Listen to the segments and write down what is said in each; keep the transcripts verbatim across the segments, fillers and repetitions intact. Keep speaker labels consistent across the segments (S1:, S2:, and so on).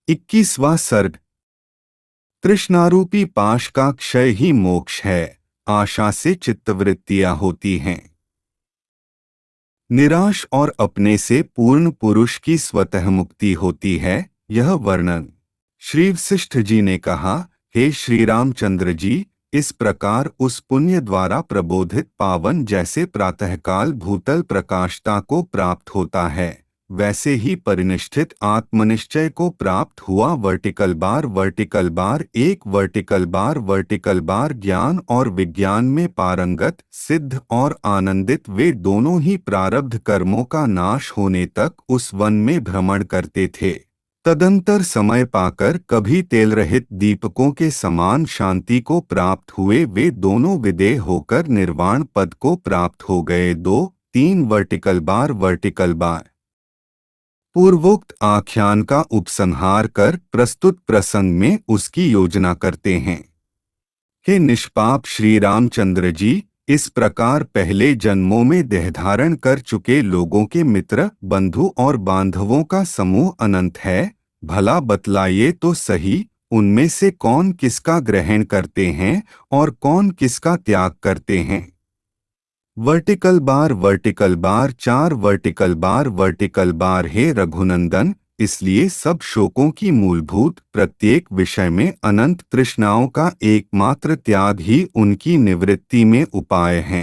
S1: इक्कीसवां सर्ग। तृष्णारूपी पाश का क्षय ही मोक्ष है, आशा से चित्तवृत्तियां होती हैं। निराश और अपने से पूर्ण पुरुष की स्वतः मुक्ति होती है। यह वर्णन श्री वशिष्ठ जी ने कहा, हे श्री रामचंद्र जी, इस प्रकार उस पुण्य द्वारा प्रबोधित पावन जैसे प्रातःकाल भूतल प्रकाशता को प्राप्त होता है, वैसे ही परिनिष्ठित आत्मनिश्चय को प्राप्त हुआ वर्टिकल बार वर्टिकल बार एक वर्टिकल बार वर्टिकल बार ज्ञान और विज्ञान में पारंगत सिद्ध और आनंदित वे दोनों ही प्रारब्ध कर्मों का नाश होने तक उस वन में भ्रमण करते थे। तदंतर समय पाकर कभी तेल रहित दीपकों के समान शांति को प्राप्त हुए वे दोनों विदेह होकर निर्वाण पद को प्राप्त हो गए। दो तीन वर्टिकल बार वर्टिकल बार पूर्वोक्त आख्यान का उपसंहार कर प्रस्तुत प्रसंग में उसकी योजना करते हैं। हे निष्पाप श्री रामचंद्र जी, इस प्रकार पहले जन्मों में देहधारण कर चुके लोगों के मित्र बंधु और बांधवों का समूह अनंत है। भला बतलाइए तो सही, उनमें से कौन किसका ग्रहण करते हैं और कौन किसका त्याग करते हैं। वर्टिकल बार वर्टिकल बार चार वर्टिकल बार वर्टिकल बार हे रघुनंदन, इसलिए सब शोकों की मूलभूत प्रत्येक विषय में अनंत तृष्णाओं का एकमात्र त्याग ही उनकी निवृत्ति में उपाय है।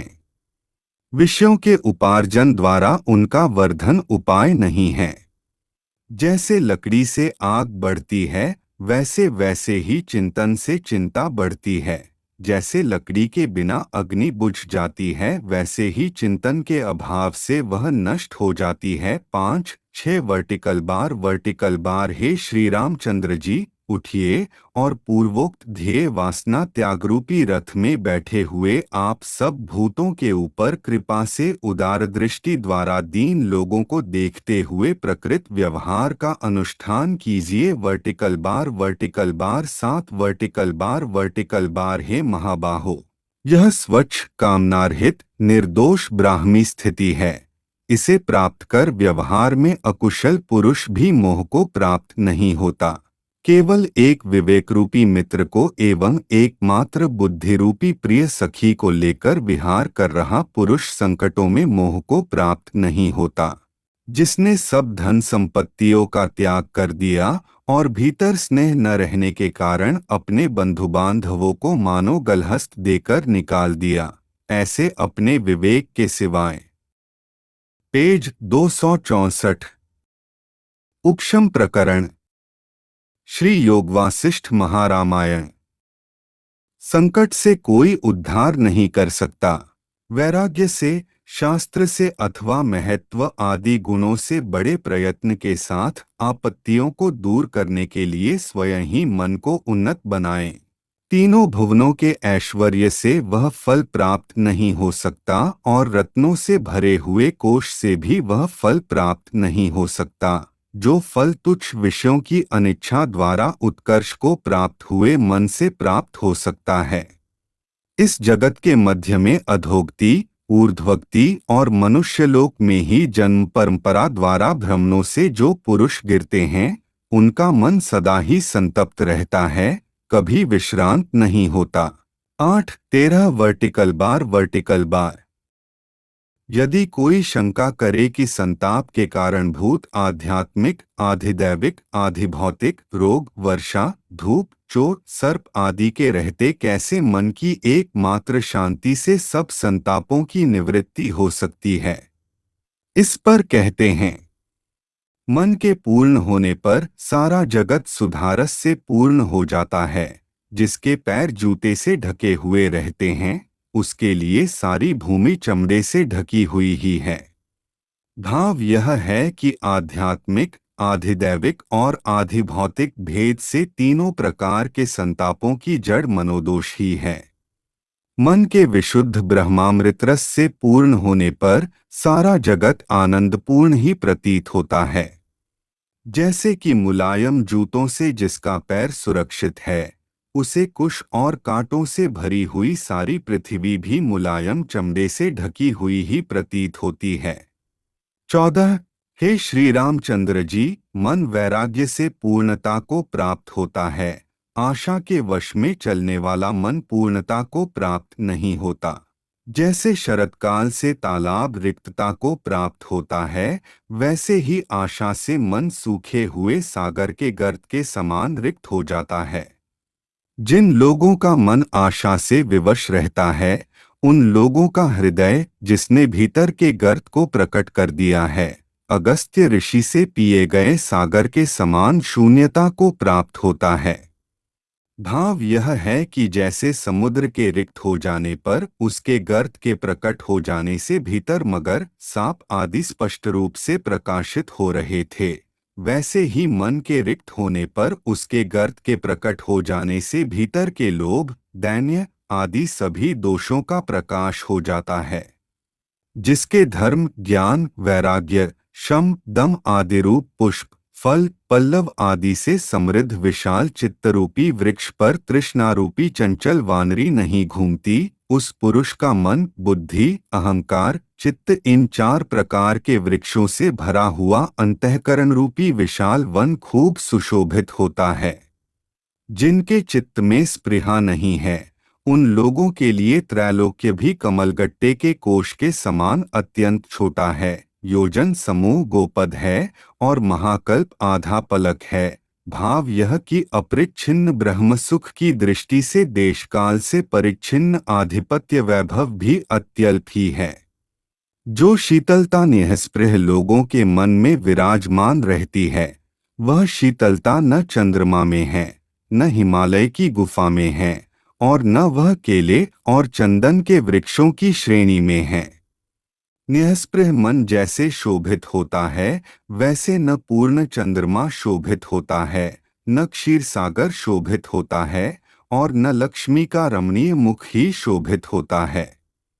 S1: विषयों के उपार्जन द्वारा उनका वर्धन उपाय नहीं है। जैसे लकड़ी से आग बढ़ती है, वैसे वैसे ही चिंतन से चिंता बढ़ती है। जैसे लकड़ी के बिना अग्नि बुझ जाती है, वैसे ही चिंतन के अभाव से वह नष्ट हो जाती है। पाँच छह वर्टिकल बार वर्टिकल बार हे श्री रामचंद्र जी, उठिए और पूर्वोक्त ध्येय वासना त्यागरूपी रथ में बैठे हुए आप सब भूतों के ऊपर कृपा से उदार दृष्टि द्वारा दीन लोगों को देखते हुए प्रकृत व्यवहार का अनुष्ठान कीजिए। वर्टिकल बार वर्टिकल बार सात वर्टिकल बार वर्टिकल बार हे महाबाहो, यह स्वच्छ कामनारहित निर्दोष ब्राह्मी स्थिति है। इसे प्राप्त कर व्यवहार में अकुशल पुरुष भी मोह को प्राप्त नहीं होता। केवल एक विवेक रूपी मित्र को एवं एकमात्र बुद्धि रूपी प्रिय सखी को लेकर विहार कर रहा पुरुष संकटों में मोह को प्राप्त नहीं होता। जिसने सब धन संपत्तियों का त्याग कर दिया और भीतर स्नेह न रहने के कारण अपने बंधु बांधवों को मानो गलहस्त देकर निकाल दिया, ऐसे अपने विवेक के सिवाय। पेज दो सौ चौसठ। उपशम प्रकरण श्री योग वासिष्ठ महारामायण। संकट से कोई उद्धार नहीं कर सकता। वैराग्य से, शास्त्र से अथवा महत्व आदि गुणों से बड़े प्रयत्न के साथ आपत्तियों को दूर करने के लिए स्वयं ही मन को उन्नत बनाएं। तीनों भुवनों के ऐश्वर्य से वह फल प्राप्त नहीं हो सकता और रत्नों से भरे हुए कोष से भी वह फल प्राप्त नहीं हो सकता। जो फल तुच्छ विषयों की अनिच्छा द्वारा उत्कर्ष को प्राप्त हुए मन से प्राप्त हो सकता है। इस जगत के मध्य में अधोगति, ऊर्ध्वगति और मनुष्यलोक में ही जन्म परंपरा द्वारा भ्रमणों से जो पुरुष गिरते हैं, उनका मन सदा ही संतप्त रहता है, कभी विश्रांत नहीं होता। आठ तेरह वर्टिकल बार वर्टिकल बार यदि कोई शंका करे कि संताप के कारण भूत आध्यात्मिक, आधिदैविक, आधिभौतिक, रोग, वर्षा, धूप, चोट, सर्प आदि के रहते कैसे मन की एकमात्र शांति से सब संतापों की निवृत्ति हो सकती है, इस पर कहते हैं, मन के पूर्ण होने पर सारा जगत सुधारस से पूर्ण हो जाता है। जिसके पैर जूते से ढके हुए रहते हैं, उसके लिए सारी भूमि चमड़े से ढकी हुई ही है। भाव यह है कि आध्यात्मिक, आधिदैविक और आधिभौतिक भेद से तीनों प्रकार के संतापों की जड़ मनोदोष ही है। मन के विशुद्ध ब्रह्मामृत रस से पूर्ण होने पर सारा जगत आनंदपूर्ण ही प्रतीत होता है। जैसे कि मुलायम जूतों से जिसका पैर सुरक्षित है, उसे कुश और कांटों से भरी हुई सारी पृथ्वी भी मुलायम चमड़े से ढकी हुई ही प्रतीत होती है। चौदह हे श्री रामचंद्र जी, मन वैराग्य से पूर्णता को प्राप्त होता है। आशा के वश में चलने वाला मन पूर्णता को प्राप्त नहीं होता। जैसे शरतकाल से तालाब रिक्तता को प्राप्त होता है, वैसे ही आशा से मन सूखे हुए सागर के गर्त के समान रिक्त हो जाता है। जिन लोगों का मन आशा से विवश रहता है, उन लोगों का हृदय, जिसने भीतर के गर्त को प्रकट कर दिया है, अगस्त्य ऋषि से पिए गए सागर के समान शून्यता को प्राप्त होता है। भाव यह है कि जैसे समुद्र के रिक्त हो जाने पर उसके गर्त के प्रकट हो जाने से भीतर मगर, सांप आदि स्पष्ट रूप से प्रकाशित हो रहे थे, वैसे ही मन के रिक्त होने पर उसके गर्त के प्रकट हो जाने से भीतर के लोभ, दैन्य आदि सभी दोषों का प्रकाश हो जाता है। जिसके धर्म, ज्ञान, वैराग्य, शम, दम आदि रूप पुष्प, फल, पल्लव आदि से समृद्ध विशाल चित्तरूपी वृक्ष पर तृष्णारूपी चंचल वानरी नहीं घूमती, उस पुरुष का मन, बुद्धि, अहंकार, चित्त इन चार प्रकार के वृक्षों से भरा हुआ अंतःकरण रूपी विशाल वन खूब सुशोभित होता है। जिनके चित्त में स्पृहा नहीं है, उन लोगों के लिए त्रैलोक्य भी कमलगट्टे के कोश के समान अत्यंत छोटा है, योजन समूह गोपद है और महाकल्प आधा पलक है। भाव यह कि अपरिच्छिन्न ब्रह्म सुख की दृष्टि से देशकाल से परिच्छिन्न आधिपत्य वैभव भी अत्यल्प ही है। जो शीतलता निःस्पृह लोगों के मन में विराजमान रहती है, वह शीतलता न चंद्रमा में है, न हिमालय की गुफा में है और न वह केले और चंदन के वृक्षों की श्रेणी में है। निःस्पृह मन जैसे शोभित होता है, वैसे न पूर्ण चंद्रमा शोभित होता है, न क्षीर सागर शोभित होता है और न लक्ष्मी का रमणीय मुख ही शोभित होता है।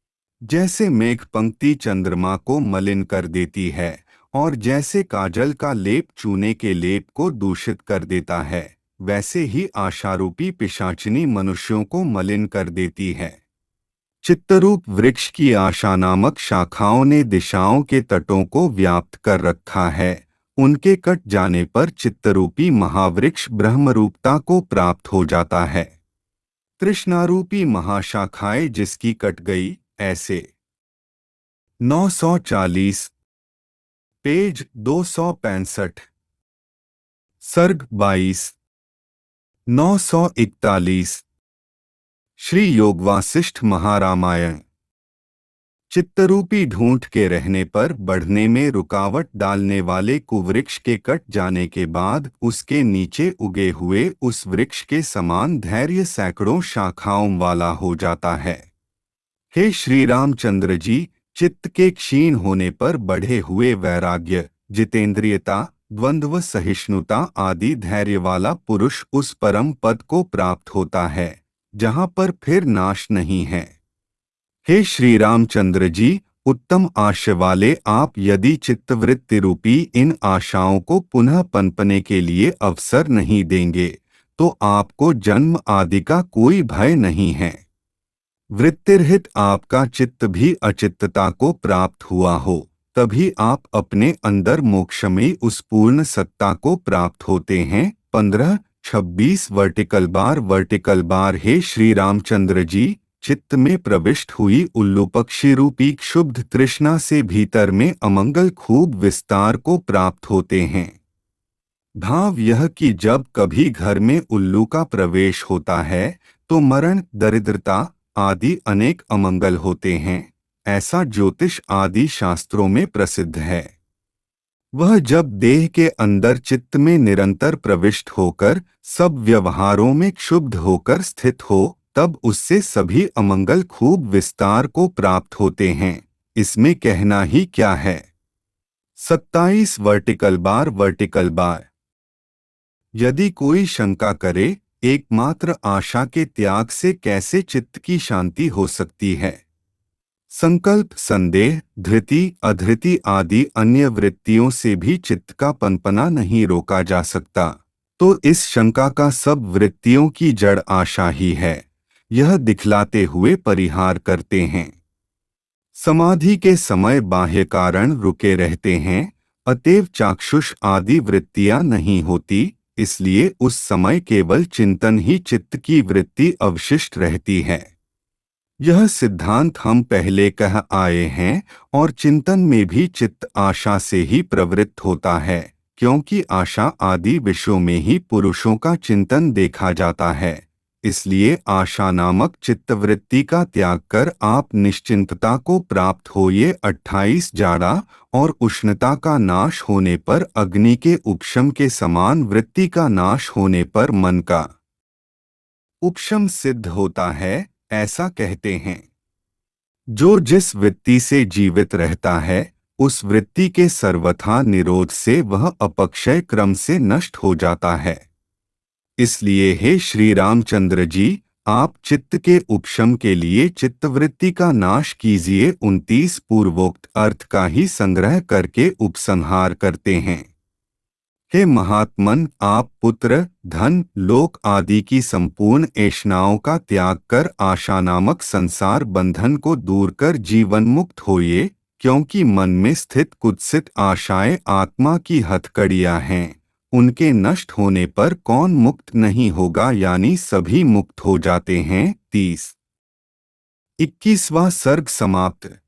S1: जैसे मेघ पंक्ति चंद्रमा को मलिन कर देती है और जैसे काजल का लेप चूने के लेप को दूषित कर देता है, वैसे ही आशारूपी पिशाचिनी मनुष्यों को मलिन कर देती है। चित्तरूप वृक्ष की आशा नामक शाखाओं ने दिशाओं के तटों को व्याप्त कर रखा है। उनके कट जाने पर चित्तरूपी महावृक्ष ब्रह्मरूपता को प्राप्त हो जाता है। तृष्णारूपी महाशाखाएं जिसकी कट गई, ऐसे नौ सौ चालीस पेज दो सौ पैंसठ सर्ग बाईस नौ सौ इकतालीस श्री योग वासिष्ठ महारामायण। चित्तरूपी ढूंढ के रहने पर बढ़ने में रुकावट डालने वाले कुवृक्ष के कट जाने के बाद उसके नीचे उगे हुए उस वृक्ष के समान धैर्य सैकड़ों शाखाओं वाला हो जाता है। हे श्री रामचंद्र जी, चित्त के क्षीण होने पर बढ़े हुए वैराग्य, जितेंद्रियता, द्वंद्व सहिष्णुता आदि धैर्य वाला पुरुष उस परम पद को प्राप्त होता है जहाँ पर फिर नाश नहीं है। हे श्री रामचंद्र जी, उत्तम आशय वाले आप यदि चित्तवृत्ति रूपी इन आशाओं को पुनः पनपने के लिए अवसर नहीं देंगे, तो आपको जन्म आदि का कोई भय नहीं है। वृत्तिरहित आपका चित्त भी अचित्तता को प्राप्त हुआ हो, तभी आप अपने अंदर मोक्षमयी उस पूर्ण सत्ता को प्राप्त होते हैं। पंद्रह छब्बीस वर्टिकल बार वर्टिकल बार हे श्री रामचंद्र जी, चित्त में प्रविष्ट हुई उल्लू पक्षी रूपी क्षुब्ध तृष्णा से भीतर में अमंगल खूब विस्तार को प्राप्त होते हैं। भाव यह कि जब कभी घर में उल्लू का प्रवेश होता है तो मरण, दरिद्रता आदि अनेक अमंगल होते हैं, ऐसा ज्योतिष आदि शास्त्रों में प्रसिद्ध है। वह जब देह के अंदर चित्त में निरंतर प्रविष्ट होकर सब व्यवहारों में क्षुब्ध होकर स्थित हो, तब उससे सभी अमंगल खूब विस्तार को प्राप्त होते हैं। इसमें कहना ही क्या है। सत्ताईस वर्टिकल बार वर्टिकल बार यदि कोई शंका करे, एकमात्र आशा के त्याग से कैसे चित्त की शांति हो सकती है। संकल्प, संदेह, धृति, अधृति आदि अन्य वृत्तियों से भी चित्त का पनपना नहीं रोका जा सकता, तो इस शंका का सब वृत्तियों की जड़ आशा ही है, यह दिखलाते हुए परिहार करते हैं। समाधि के समय बाह्य कारण रुके रहते हैं, अतएव चाक्षुष आदि वृत्तियां नहीं होती, इसलिए उस समय केवल चिंतन ही चित्त की वृत्ति अवशिष्ट रहती है। यह सिद्धांत हम पहले कह आए हैं, और चिंतन में भी चित्त आशा से ही प्रवृत्त होता है, क्योंकि आशा आदि विषयों में ही पुरुषों का चिंतन देखा जाता है। इसलिए आशा नामक चित्तवृत्ति का त्याग कर आप निश्चिंतता को प्राप्त होइए। अट्ठाईस जाड़ा और उष्णता का नाश होने पर अग्नि के उपशम के समान वृत्ति का नाश होने पर मन का उपशम सिद्ध होता है, ऐसा कहते हैं। जो जिस वृत्ति से जीवित रहता है, उस वृत्ति के सर्वथा निरोध से वह अपक्षय क्रम से नष्ट हो जाता है। इसलिए हे श्री रामचंद्र जी, आप चित्त के उपशम के लिए चित्तवृत्ति का नाश कीजिए। उनतीस पूर्वोक्त अर्थ का ही संग्रह करके उपसंहार करते हैं। हे महात्मन, आप पुत्र, धन, लोक आदि की संपूर्ण ऐष्णाओं का त्याग कर आशा नामक संसार बंधन को दूर कर जीवन मुक्त होइए, क्योंकि मन में स्थित कुत्सित आशाएं आत्मा की हथकड़ियां हैं। उनके नष्ट होने पर कौन मुक्त नहीं होगा, यानी सभी मुक्त हो जाते हैं। तीस इक्कीसवां सर्ग समाप्त।